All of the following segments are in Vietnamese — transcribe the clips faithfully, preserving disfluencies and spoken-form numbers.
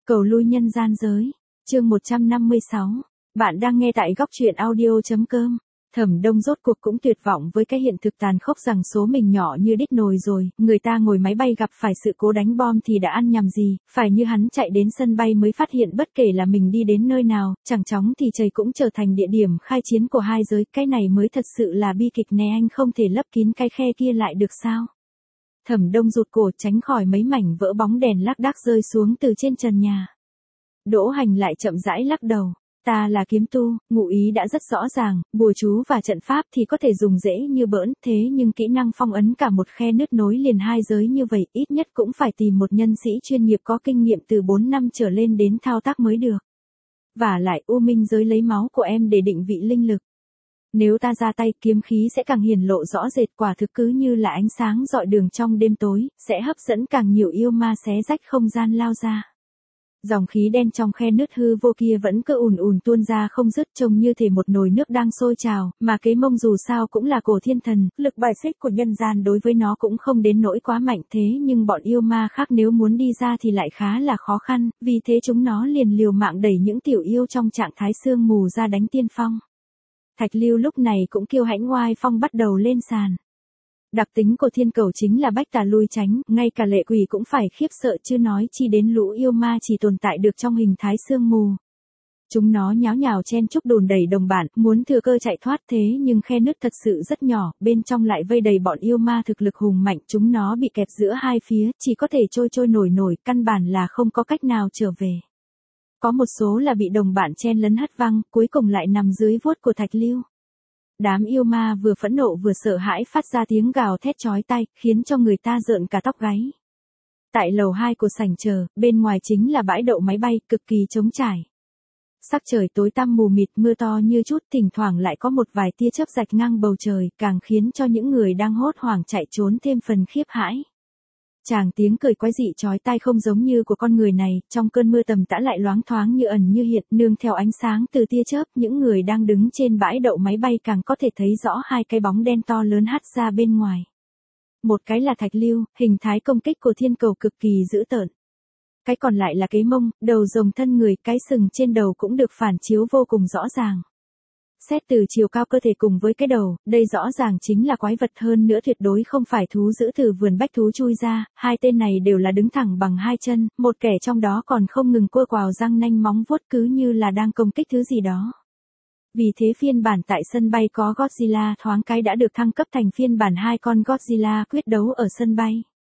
Cầu lui nhân gian giới. Chương một trăm năm mươi sáu. Bạn đang nghe tại góc truyện audio.com. Thẩm Đông rốt cuộc cũng tuyệt vọng với cái hiện thực tàn khốc rằng số mình nhỏ như đít nồi rồi, người ta ngồi máy bay gặp phải sự cố đánh bom thì đã ăn nhầm gì, phải như hắn chạy đến sân bay mới phát hiện bất kể là mình đi đến nơi nào, chẳng chóng thì trời cũng trở thành địa điểm khai chiến của hai giới, cái này mới thật sự là bi kịch nè, anh không thể lấp kín cái khe kia lại được sao? Thẩm Đông rụt cổ tránh khỏi mấy mảnh vỡ bóng đèn lác đác rơi xuống từ trên trần nhà. Đỗ Hành lại chậm rãi lắc đầu. Ta là kiếm tu, ngụ ý đã rất rõ ràng, bùa chú và trận pháp thì có thể dùng dễ như bỡn, thế nhưng kỹ năng phong ấn cả một khe nứt nối liền hai giới như vậy, ít nhất cũng phải tìm một nhân sĩ chuyên nghiệp có kinh nghiệm từ bốn năm trở lên đến thao tác mới được. Và lại U Minh giới lấy máu của em để định vị linh lực. Nếu ta ra tay, kiếm khí sẽ càng hiển lộ rõ rệt, quả thực cứ như là ánh sáng rọi đường trong đêm tối, sẽ hấp dẫn càng nhiều yêu ma xé rách không gian lao ra. Dòng khí đen trong khe nứt hư vô kia vẫn cứ ùn ùn tuôn ra không dứt, trông như thể một nồi nước đang sôi trào, mà Kế Mông dù sao cũng là cổ thiên thần, lực bài xích của nhân gian đối với nó cũng không đến nỗi quá mạnh, thế nhưng bọn yêu ma khác nếu muốn đi ra thì lại khá là khó khăn, vì thế chúng nó liền liều mạng đẩy những tiểu yêu trong trạng thái sương mù ra đánh tiên phong. Thạch Lưu lúc này cũng kiêu hãnh oai phong bắt đầu lên sàn. Đặc tính của thiên cầu chính là bách tà lui tránh, ngay cả lệ quỷ cũng phải khiếp sợ chứ nói chi đến lũ yêu ma chỉ tồn tại được trong hình thái sương mù. Chúng nó nháo nhào chen chúc đùn đẩy đồng bạn, muốn thừa cơ chạy thoát, thế nhưng khe nứt thật sự rất nhỏ, bên trong lại vây đầy bọn yêu ma thực lực hùng mạnh, chúng nó bị kẹp giữa hai phía, chỉ có thể trôi trôi nổi nổi, căn bản là không có cách nào trở về. Có một số là bị đồng bạn chen lấn hất văng, cuối cùng lại nằm dưới vuốt của Thạch Lưu. Đám yêu ma vừa phẫn nộ vừa sợ hãi phát ra tiếng gào thét chói tai, khiến cho người ta rợn cả tóc gáy. Tại lầu hai của sảnh chờ, bên ngoài chính là bãi đậu máy bay, cực kỳ trống trải. Sắc trời tối tăm mù mịt, mưa to như chút, thỉnh thoảng lại có một vài tia chớp rạch ngang bầu trời, càng khiến cho những người đang hốt hoảng chạy trốn thêm phần khiếp hãi. Chàng tiếng cười quái dị chói tai không giống như của con người này, trong cơn mưa tầm tã lại loáng thoáng như ẩn như hiện, nương theo ánh sáng từ tia chớp, những người đang đứng trên bãi đậu máy bay càng có thể thấy rõ hai cái bóng đen to lớn hắt ra bên ngoài. Một cái là Thạch Lưu, hình thái công kích của thiên cầu cực kỳ dữ tợn. Cái còn lại là Kế Mông, đầu rồng thân người, cái sừng trên đầu cũng được phản chiếu vô cùng rõ ràng. Xét từ chiều cao cơ thể cùng với cái đầu, đây rõ ràng chính là quái vật, hơn nữa tuyệt đối không phải thú dữ từ vườn bách thú chui ra, hai tên này đều là đứng thẳng bằng hai chân, một kẻ trong đó còn không ngừng quơ quào răng nanh móng vuốt cứ như là đang công kích thứ gì đó. Vì thế phiên bản tại sân bay có Godzilla thoáng cái đã được thăng cấp thành phiên bản hai con Godzilla quyết đấu ở sân bay.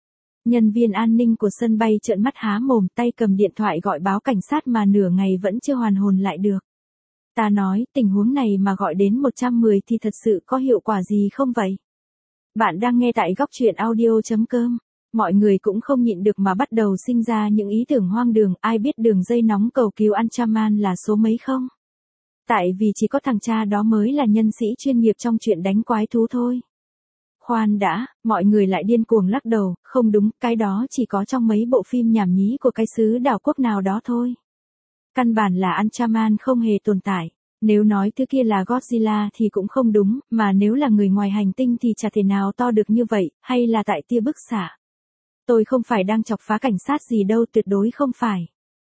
Nhân viên an ninh của sân bay trợn mắt há mồm, tay cầm điện thoại gọi báo cảnh sát mà nửa ngày vẫn chưa hoàn hồn lại được. Ta nói, tình huống này mà gọi đến một trăm mười thì thật sự có hiệu quả gì không vậy? Bạn đang nghe tại góc truyện audio.com. Mọi người cũng không nhịn được mà bắt đầu sinh ra những ý tưởng hoang đường, ai biết đường dây nóng cầu cứu Anchaman là số mấy không? Tại vì chỉ có thằng cha đó mới là nhân sĩ chuyên nghiệp trong chuyện đánh quái thú thôi. Khoan đã, mọi người lại điên cuồng lắc đầu, không đúng, cái đó chỉ có trong mấy bộ phim nhảm nhí của cái xứ đảo quốc nào đó thôi. Căn bản là Anchaman không hề tồn tại. Nếu nói thứ kia là Godzilla thì cũng không đúng, mà nếu là người ngoài hành tinh thì chả thể nào to được như vậy, hay là tại tia bức xạ. Tôi không phải đang chọc phá cảnh sát gì đâu, tuyệt đối không phải.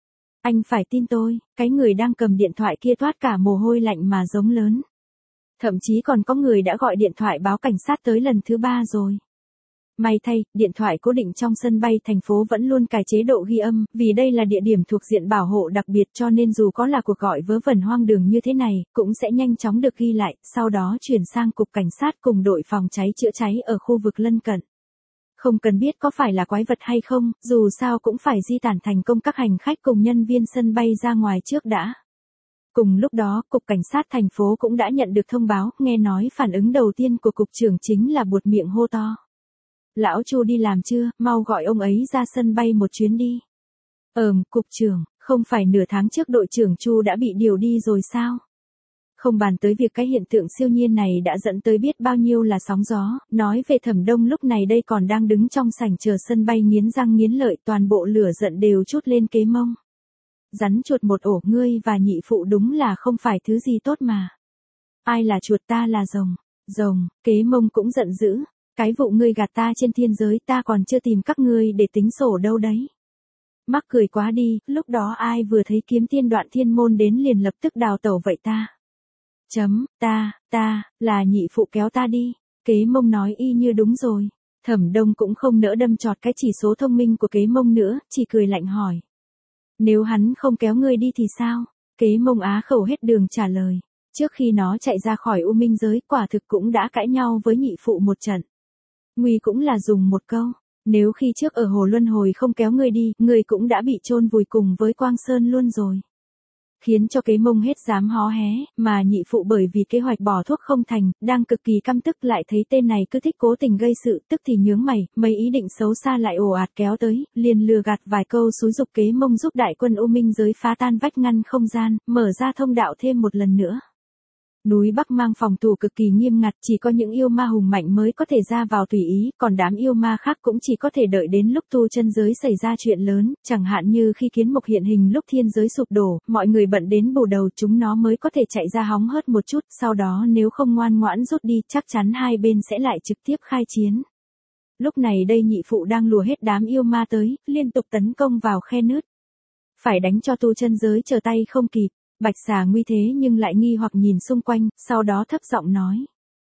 Anh phải tin tôi, cái người đang cầm điện thoại kia toát cả mồ hôi lạnh mà giống lớn. Thậm chí còn có người đã gọi điện thoại báo cảnh sát tới lần thứ ba rồi. May thay, điện thoại cố định trong sân bay thành phố vẫn luôn cài chế độ ghi âm, vì đây là địa điểm thuộc diện bảo hộ đặc biệt cho nên dù có là cuộc gọi vớ vẩn hoang đường như thế này, cũng sẽ nhanh chóng được ghi lại, sau đó chuyển sang cục cảnh sát cùng đội phòng cháy chữa cháy ở khu vực lân cận. Không cần biết có phải là quái vật hay không, dù sao cũng phải di tản thành công các hành khách cùng nhân viên sân bay ra ngoài trước đã. Cùng lúc đó, Cục Cảnh sát thành phố cũng đã nhận được thông báo, nghe nói phản ứng đầu tiên của Cục trưởng chính là buột miệng hô to. Lão Chu đi làm chưa, mau gọi ông ấy ra sân bay một chuyến đi. Ờm, Cục trưởng, không phải nửa tháng trước đội trưởng Chu đã bị điều đi rồi sao? Không bàn tới việc cái hiện tượng siêu nhiên này đã dẫn tới biết bao nhiêu là sóng gió, nói về Thẩm Đông lúc này đây còn đang đứng trong sảnh chờ sân bay nghiến răng nghiến lợi, toàn bộ lửa giận đều trút lên Kế Mông. Rắn chuột một ổ, ngươi và nhị phụ đúng là không phải thứ gì tốt mà. Ai là chuột, ta là rồng. Rồng, Kế Mông cũng giận dữ. Cái vụ ngươi gạt ta trên thiên giới ta còn chưa tìm các ngươi để tính sổ đâu đấy. Mắc cười quá đi, lúc đó ai vừa thấy kiếm tiên đoạn thiên môn đến liền lập tức đào tẩu vậy ta. Chấm, ta, ta, là nhị phụ kéo ta đi. Kế Mông nói y như đúng rồi. Thẩm Đông cũng không nỡ đâm chọt cái chỉ số thông minh của Kế Mông nữa, chỉ cười lạnh hỏi. Nếu hắn không kéo ngươi đi thì sao? Kế Mông á khẩu hết đường trả lời. Trước khi nó chạy ra khỏi U Minh giới, quả thực cũng đã cãi nhau với nhị phụ một trận. Nguy cũng là dùng một câu. Nếu khi trước ở Hồ Luân Hồi không kéo ngươi đi, ngươi cũng đã bị chôn vùi cùng với Quang Sơn luôn rồi. Khiến cho Kế Mông hết dám hó hé, mà nhị phụ bởi vì kế hoạch bỏ thuốc không thành, đang cực kỳ căm tức lại thấy tên này cứ thích cố tình gây sự, tức thì nhướng mày, mấy ý định xấu xa lại ồ ạt kéo tới, liền lừa gạt vài câu xúi giục Kế Mông giúp đại quân U Minh giới phá tan vách ngăn không gian, mở ra thông đạo thêm một lần nữa. Núi Bắc Mang phòng thủ cực kỳ nghiêm ngặt, chỉ có những yêu ma hùng mạnh mới có thể ra vào tùy ý, còn đám yêu ma khác cũng chỉ có thể đợi đến lúc tu chân giới xảy ra chuyện lớn, chẳng hạn như khi kiến mục hiện hình lúc thiên giới sụp đổ, mọi người bận đến bù đầu chúng nó mới có thể chạy ra hóng hớt một chút, sau đó nếu không ngoan ngoãn rút đi, chắc chắn hai bên sẽ lại trực tiếp khai chiến. Lúc này đây nhị phụ đang lùa hết đám yêu ma tới, liên tục tấn công vào khe nứt. Phải đánh cho tu chân giới trở tay không kịp. Bạch Xà nguy thế nhưng lại nghi hoặc nhìn xung quanh, sau đó thấp giọng nói.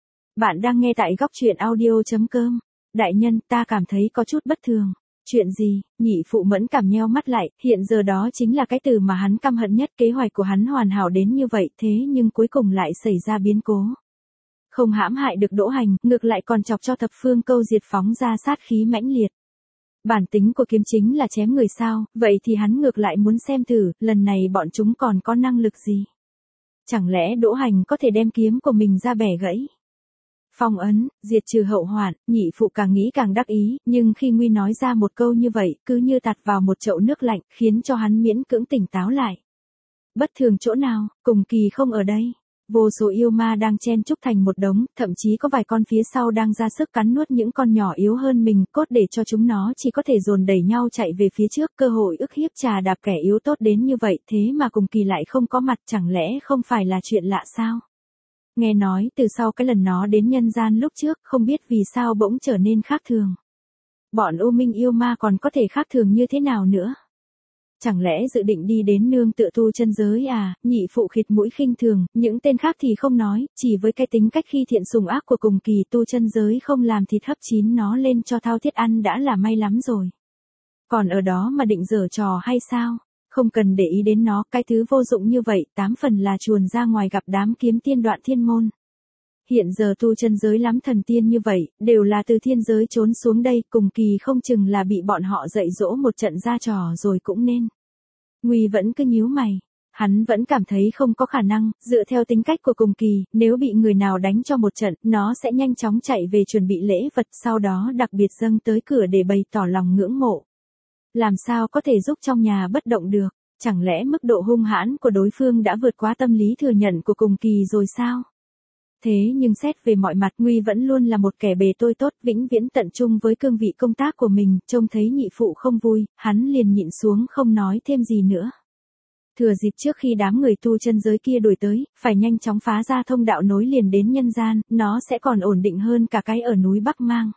Bạn đang nghe tại góc truyện audio.com. Đại nhân, ta cảm thấy có chút bất thường. Chuyện gì? Nhị phụ mẫn cảm nheo mắt lại, hiện giờ đó chính là cái từ mà hắn căm hận nhất, kế hoạch của hắn hoàn hảo đến như vậy thế nhưng cuối cùng lại xảy ra biến cố. Không hãm hại được Đỗ Hành, ngược lại còn chọc cho thập phương câu diệt phóng ra sát khí mãnh liệt. Bản tính của kiếm chính là chém người sao, vậy thì hắn ngược lại muốn xem thử, lần này bọn chúng còn có năng lực gì. Chẳng lẽ Đỗ Hành có thể đem kiếm của mình ra bẻ gãy? Phong ấn, diệt trừ hậu hoạn, nhị phụ càng nghĩ càng đắc ý, nhưng khi Nguy nói ra một câu như vậy, cứ như tạt vào một chậu nước lạnh, khiến cho hắn miễn cưỡng tỉnh táo lại. Bất thường chỗ nào, Cùng Kỳ không ở đây. Vô số yêu ma đang chen chúc thành một đống, thậm chí có vài con phía sau đang ra sức cắn nuốt những con nhỏ yếu hơn mình, cốt để cho chúng nó chỉ có thể dồn đẩy nhau chạy về phía trước, cơ hội ức hiếp trà đạp kẻ yếu tốt đến như vậy, thế mà Cùng Kỳ lại không có mặt, chẳng lẽ không phải là chuyện lạ sao? Nghe nói từ sau cái lần nó đến nhân gian lúc trước, không biết vì sao bỗng trở nên khác thường. Bọn U Minh yêu ma còn có thể khác thường như thế nào nữa? Chẳng lẽ dự định đi đến nương tựa tu chân giới à? Nhị phụ khịt mũi khinh thường, những tên khác thì không nói, chỉ với cái tính cách khi thiện sùng ác của Cùng Kỳ, tu chân giới không làm thịt hấp chín nó lên cho thao thiết ăn đã là may lắm rồi. Còn ở đó mà định giở trò hay sao? Không cần để ý đến nó, cái thứ vô dụng như vậy, tám phần là chuồn ra ngoài gặp đám kiếm tiên đoạn thiên môn. Hiện giờ tu chân giới lắm thần tiên như vậy, đều là từ thiên giới trốn xuống đây, Cùng Kỳ không chừng là bị bọn họ dạy dỗ một trận ra trò rồi cũng nên. Nguy vẫn cứ nhíu mày. Hắn vẫn cảm thấy không có khả năng, dựa theo tính cách của Cùng Kỳ, nếu bị người nào đánh cho một trận, nó sẽ nhanh chóng chạy về chuẩn bị lễ vật, sau đó đặc biệt dâng tới cửa để bày tỏ lòng ngưỡng mộ. Làm sao có thể giúp trong nhà bất động được? Chẳng lẽ mức độ hung hãn của đối phương đã vượt quá tâm lý thừa nhận của Cùng Kỳ rồi sao? Thế nhưng xét về mọi mặt, Nguy vẫn luôn là một kẻ bề tôi tốt, vĩnh viễn tận trung với cương vị công tác của mình, trông thấy nhị phụ không vui, hắn liền nhịn xuống không nói thêm gì nữa. Thừa dịp trước khi đám người tu chân giới kia đuổi tới, phải nhanh chóng phá ra thông đạo nối liền đến nhân gian, nó sẽ còn ổn định hơn cả cái ở núi Bắc Mang.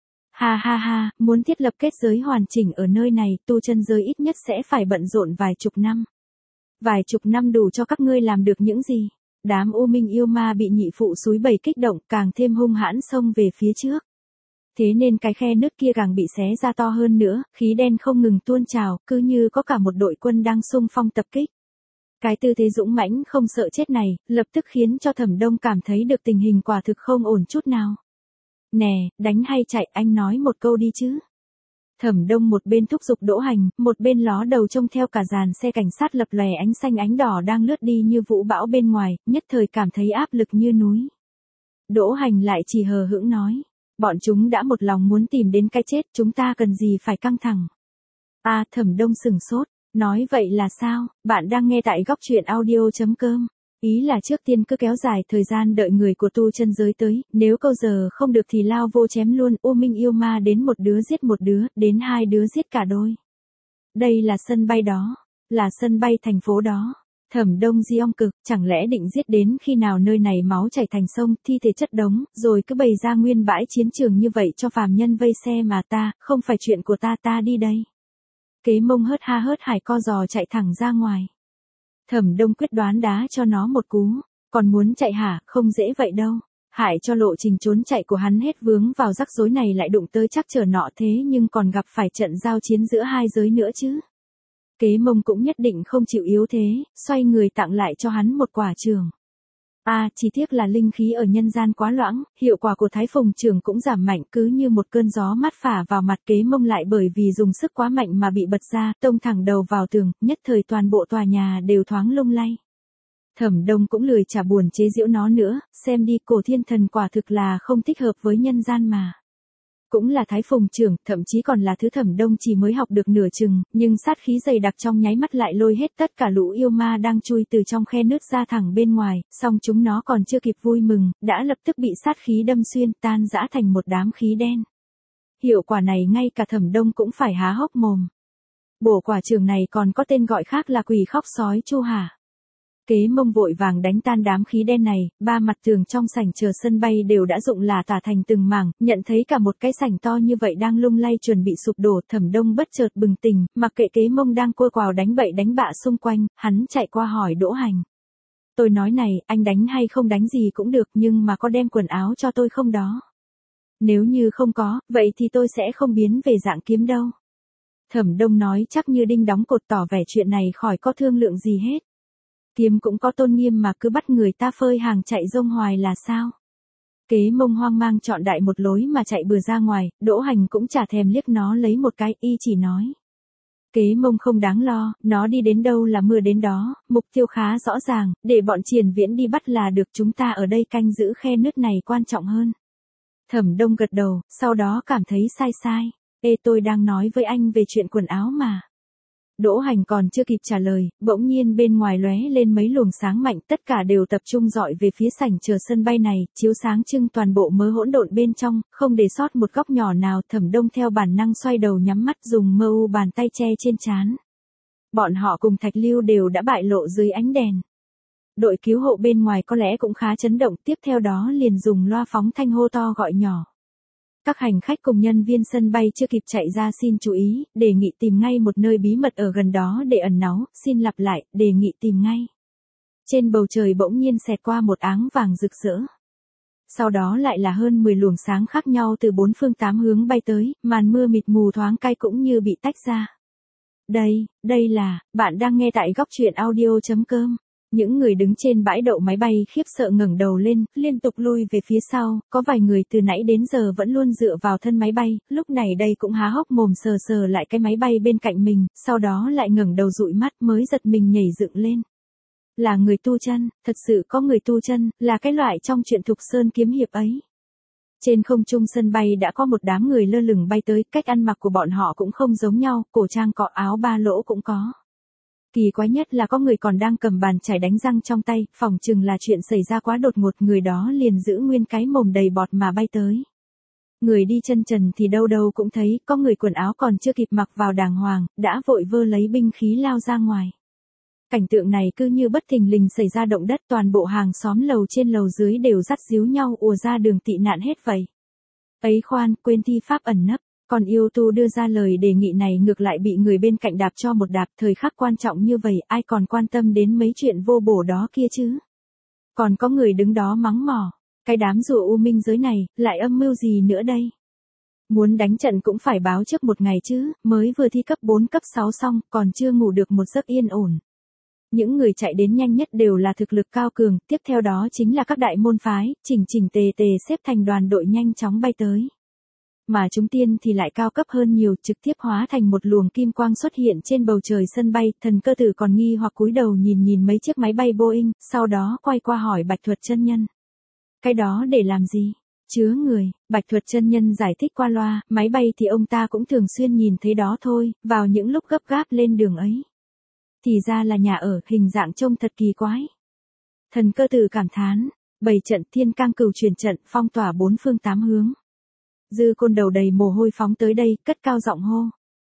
Ha ha ha, muốn thiết lập kết giới hoàn chỉnh ở nơi này, tu chân giới ít nhất sẽ phải bận rộn vài chục năm. Vài chục năm đủ cho các ngươi làm được những gì? Đám U Minh yêu ma bị nhị phụ xúi bầy kích động, càng thêm hung hãn xông về phía trước. Thế nên cái khe nứt kia càng bị xé ra to hơn nữa, khí đen không ngừng tuôn trào, cứ như có cả một đội quân đang xung phong tập kích. Cái tư thế dũng mãnh không sợ chết này, lập tức khiến cho Thẩm Đông cảm thấy được tình hình quả thực không ổn chút nào. Nè, đánh hay chạy, anh nói một câu đi chứ. Thẩm Đông một bên thúc giục Đỗ Hành, một bên ló đầu trông theo cả dàn xe cảnh sát lập lòe ánh xanh ánh đỏ đang lướt đi như vũ bão bên ngoài, nhất thời cảm thấy áp lực như núi. Đỗ Hành lại chỉ hờ hững nói, bọn chúng đã một lòng muốn tìm đến cái chết, chúng ta cần gì phải căng thẳng. À, Thẩm Đông sừng sốt, nói vậy là sao? Bạn đang nghe tại góc truyện audio.com. Ý là trước tiên cứ kéo dài thời gian đợi người của tu chân giới tới, nếu câu giờ không được thì lao vô chém luôn, U Minh yêu ma đến một đứa giết một đứa, đến hai đứa giết cả đôi. Đây là sân bay đó, là sân bay thành phố đó. Thẩm Đông di ong cực, chẳng lẽ định giết đến khi nào nơi này máu chảy thành sông, thi thể chất đống, rồi cứ bày ra nguyên bãi chiến trường như vậy cho phàm nhân vây xe mà ta, không phải chuyện của ta ta đi đây. Kế Mông hớt ha hớt hải co giò chạy thẳng ra ngoài. Thẩm Đông quyết đoán đá cho nó một cú, còn muốn chạy hả, không dễ vậy đâu. Hại cho lộ trình trốn chạy của hắn hết vướng vào rắc rối này lại đụng tới chắc trở nọ thế nhưng còn gặp phải trận giao chiến giữa hai giới nữa chứ. Kế Mông cũng nhất định không chịu yếu thế, xoay người tặng lại cho hắn một quả trường. À, chỉ tiếc là linh khí ở nhân gian quá loãng, hiệu quả của Thái Phùng trường cũng giảm mạnh cứ như một cơn gió mát phả vào mặt. Kế Mông lại bởi vì dùng sức quá mạnh mà bị bật ra, tông thẳng đầu vào tường, nhất thời toàn bộ tòa nhà đều thoáng lung lay. Thẩm Đông cũng lười chả buồn chế giễu nó nữa, xem đi cổ thiên thần quả thực là không thích hợp với nhân gian mà. Cũng là Thái Phùng trưởng, thậm chí còn là thứ Thẩm Đông chỉ mới học được nửa chừng, nhưng sát khí dày đặc trong nháy mắt lại lôi hết tất cả lũ yêu ma đang chui từ trong khe nứt ra thẳng bên ngoài, song chúng nó còn chưa kịp vui mừng, đã lập tức bị sát khí đâm xuyên tan rã thành một đám khí đen. Hiệu quả này ngay cả Thẩm Đông cũng phải há hốc mồm. Bổ quả trường này còn có tên gọi khác là quỷ khóc sói chu hả? Kế Mông vội vàng đánh tan đám khí đen này, ba mặt tường trong sảnh chờ sân bay đều đã rụng là tả thành từng mảng, nhận thấy cả một cái sảnh to như vậy đang lung lay chuẩn bị sụp đổ. Thẩm Đông bất chợt bừng tỉnh, mặc kệ Kế Mông đang cua quào đánh bậy đánh bạ xung quanh, hắn chạy qua hỏi Đỗ Hành. Tôi nói này, anh đánh hay không đánh gì cũng được nhưng mà có đem quần áo cho tôi không đó? Nếu như không có, vậy thì tôi sẽ không biến về dạng kiếm đâu. Thẩm Đông nói chắc như đinh đóng cột tỏ vẻ chuyện này khỏi có thương lượng gì hết. Kiếm cũng có tôn nghiêm mà cứ bắt người ta phơi hàng chạy rông hoài là sao? Kế Mông hoang mang chọn đại một lối mà chạy bừa ra ngoài, Đỗ Hành cũng chả thèm liếc nó lấy một cái, y chỉ nói. Kế Mông không đáng lo, nó đi đến đâu là mưa đến đó, mục tiêu khá rõ ràng, để bọn Triền Viễn đi bắt là được, chúng ta ở đây canh giữ khe nứt này quan trọng hơn. Thẩm Đông gật đầu, sau đó cảm thấy sai sai, ê tôi đang nói với anh về chuyện quần áo mà. Đỗ Hành còn chưa kịp trả lời, bỗng nhiên bên ngoài lóe lên mấy luồng sáng mạnh, tất cả đều tập trung dọi về phía sảnh chờ sân bay này, chiếu sáng trưng toàn bộ mớ hỗn độn bên trong, không để sót một góc nhỏ nào. Thẩm Đông theo bản năng xoay đầu nhắm mắt dùng mơ u bàn tay che trên trán. Bọn họ cùng Thạch Lưu đều đã bại lộ dưới ánh đèn. Đội cứu hộ bên ngoài có lẽ cũng khá chấn động, tiếp theo đó liền dùng loa phóng thanh hô to gọi nhỏ. Các hành khách cùng nhân viên sân bay chưa kịp chạy ra xin chú ý, đề nghị tìm ngay một nơi bí mật ở gần đó để ẩn náu, xin lặp lại, đề nghị tìm ngay. Trên bầu trời bỗng nhiên xẹt qua một áng vàng rực rỡ. Sau đó lại là hơn mười luồng sáng khác nhau từ bốn phương tám hướng bay tới, màn mưa mịt mù thoáng cay cũng như bị tách ra. Đây, đây là, bạn đang nghe tại góc truyện audio chấm com. Những người đứng trên bãi đậu máy bay khiếp sợ ngẩng đầu lên, liên tục lui về phía sau, có vài người từ nãy đến giờ vẫn luôn dựa vào thân máy bay, lúc này đây cũng há hốc mồm sờ sờ lại cái máy bay bên cạnh mình, sau đó lại ngẩng đầu dụi mắt mới giật mình nhảy dựng lên. Là người tu chân, thật sự có người tu chân, là cái loại trong truyện Thục Sơn kiếm hiệp ấy. Trên không trung sân bay đã có một đám người lơ lửng bay tới, cách ăn mặc của bọn họ cũng không giống nhau, cổ trang cọ áo ba lỗ cũng có. Kỳ quái nhất là có người còn đang cầm bàn chải đánh răng trong tay, phỏng chừng là chuyện xảy ra quá đột ngột, người đó liền giữ nguyên cái mồm đầy bọt mà bay tới. Người đi chân trần thì đâu đâu cũng thấy, có người quần áo còn chưa kịp mặc vào đàng hoàng, đã vội vơ lấy binh khí lao ra ngoài. Cảnh tượng này cứ như bất thình lình xảy ra động đất, toàn bộ hàng xóm lầu trên lầu dưới đều dắt díu nhau ùa ra đường tị nạn hết vậy. Ấy khoan, quên thi pháp ẩn nấp. Còn yêu tu đưa ra lời đề nghị này ngược lại bị người bên cạnh đạp cho một đạp, thời khắc quan trọng như vậy ai còn quan tâm đến mấy chuyện vô bổ đó kia chứ. Còn có người đứng đó mắng mỏ, cái đám rùa u minh giới này, lại âm mưu gì nữa đây. Muốn đánh trận cũng phải báo trước một ngày chứ, mới vừa thi cấp bốn cấp sáu xong, còn chưa ngủ được một giấc yên ổn. Những người chạy đến nhanh nhất đều là thực lực cao cường, tiếp theo đó chính là các đại môn phái, chỉnh chỉnh tề tề xếp thành đoàn đội nhanh chóng bay tới. Mà chúng tiên thì lại cao cấp hơn nhiều, trực tiếp hóa thành một luồng kim quang xuất hiện trên bầu trời sân bay. Thần Cơ Tử còn nghi hoặc cúi đầu nhìn nhìn mấy chiếc máy bay Boeing, sau đó quay qua hỏi Bạch Thuật chân nhân. Cái đó để làm gì? Chứa người. Bạch Thuật chân nhân giải thích qua loa, máy bay thì ông ta cũng thường xuyên nhìn thấy đó thôi, vào những lúc gấp gáp lên đường ấy. Thì ra là nhà ở, hình dạng trông thật kỳ quái. Thần Cơ Tử cảm thán, bảy trận thiên cang cửu truyền trận phong tỏa bốn phương tám hướng. Dư Côn đầu đầy mồ hôi phóng tới đây, cất cao giọng hô.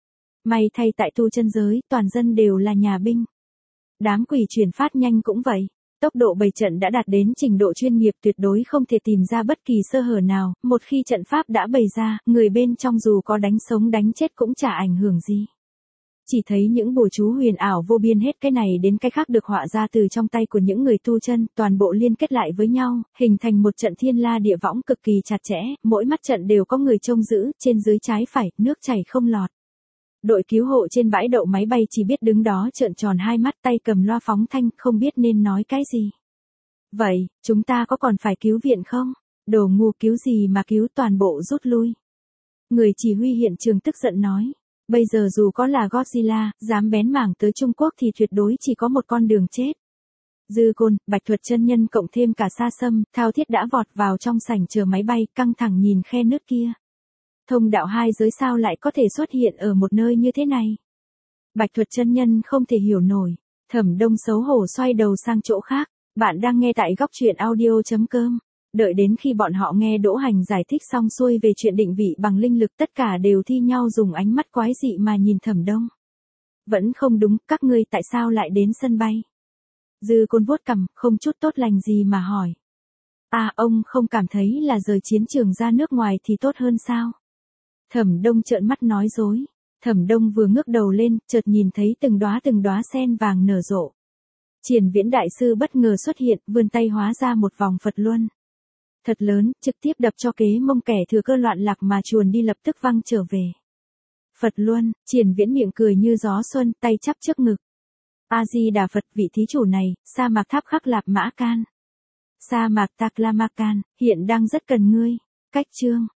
May thay tại tu chân giới, toàn dân đều là nhà binh. Đám quỷ chuyển phát nhanh cũng vậy. Tốc độ bày trận đã đạt đến trình độ chuyên nghiệp, tuyệt đối không thể tìm ra bất kỳ sơ hở nào, một khi trận pháp đã bày ra, người bên trong dù có đánh sống đánh chết cũng chả ảnh hưởng gì. Chỉ thấy những bùa chú huyền ảo vô biên hết cái này đến cái khác được họa ra từ trong tay của những người tu chân, toàn bộ liên kết lại với nhau, hình thành một trận thiên la địa võng cực kỳ chặt chẽ, mỗi mắt trận đều có người trông giữ, trên dưới trái phải, nước chảy không lọt. Đội cứu hộ trên bãi đậu máy bay chỉ biết đứng đó trợn tròn hai mắt, tay cầm loa phóng thanh, không biết nên nói cái gì. Vậy, chúng ta có còn phải cứu viện không? Đồ ngu, cứu gì mà cứu, toàn bộ rút lui. Người chỉ huy hiện trường tức giận nói. Bây giờ dù có là Godzilla, dám bén mảng tới Trung Quốc thì tuyệt đối chỉ có một con đường chết. Dư Côn, Bạch Thuật chân nhân cộng thêm cả Sa Sâm, Thao Thiết đã vọt vào trong sảnh chờ máy bay, căng thẳng nhìn khe nước kia. Thông đạo hai giới sao lại có thể xuất hiện ở một nơi như thế này? Bạch Thuật chân nhân không thể hiểu nổi. Thẩm Đông xấu hổ xoay đầu sang chỗ khác. Bạn đang nghe tại góc truyện audio.com. Đợi đến khi bọn họ nghe Đỗ Hành giải thích xong xuôi về chuyện định vị bằng linh lực, tất cả đều thi nhau dùng ánh mắt quái dị mà nhìn Thẩm Đông. Vẫn không đúng, các ngươi tại sao lại đến sân bay? Dư Côn vuốt cằm, không chút tốt lành gì mà hỏi. À, ông không cảm thấy là rời chiến trường ra nước ngoài thì tốt hơn sao? Thẩm Đông trợn mắt nói dối. Thẩm Đông vừa ngước đầu lên, chợt nhìn thấy từng đóa từng đóa sen vàng nở rộ. Triển Viễn đại sư bất ngờ xuất hiện, vươn tay hóa ra một vòng Phật Luân. Thật lớn, trực tiếp đập cho kế mông kẻ thừa cơ loạn lạc mà chuồn đi lập tức văng trở về. Phật Luân, Triển Viễn miệng cười như gió xuân, tay chắp trước ngực. A-di-đà Phật, vị thí chủ này, sa mạc Tháp Khắc Lạp Mã Can. Sa mạc Taklamakan, hiện đang rất cần ngươi. Cách chương.